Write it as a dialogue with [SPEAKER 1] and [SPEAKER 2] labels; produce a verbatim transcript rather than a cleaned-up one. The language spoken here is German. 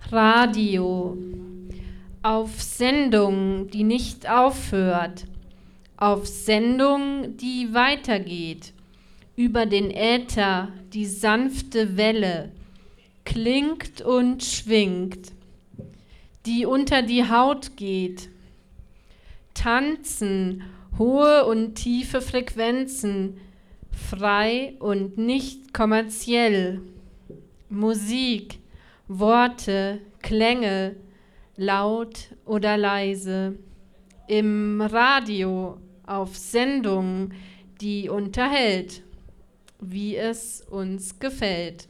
[SPEAKER 1] Radio. Auf Sendung, die nicht aufhört. Auf Sendung, die weitergeht. Über den Äther, die sanfte Welle, klingt und schwingt, die unter die Haut geht. Tanzen, hohe und tiefe Frequenzen, frei und nicht kommerziell. Musik, Worte, Klänge, laut oder leise. Im Radio, auf Sendung, die unterhält, wie es uns gefällt.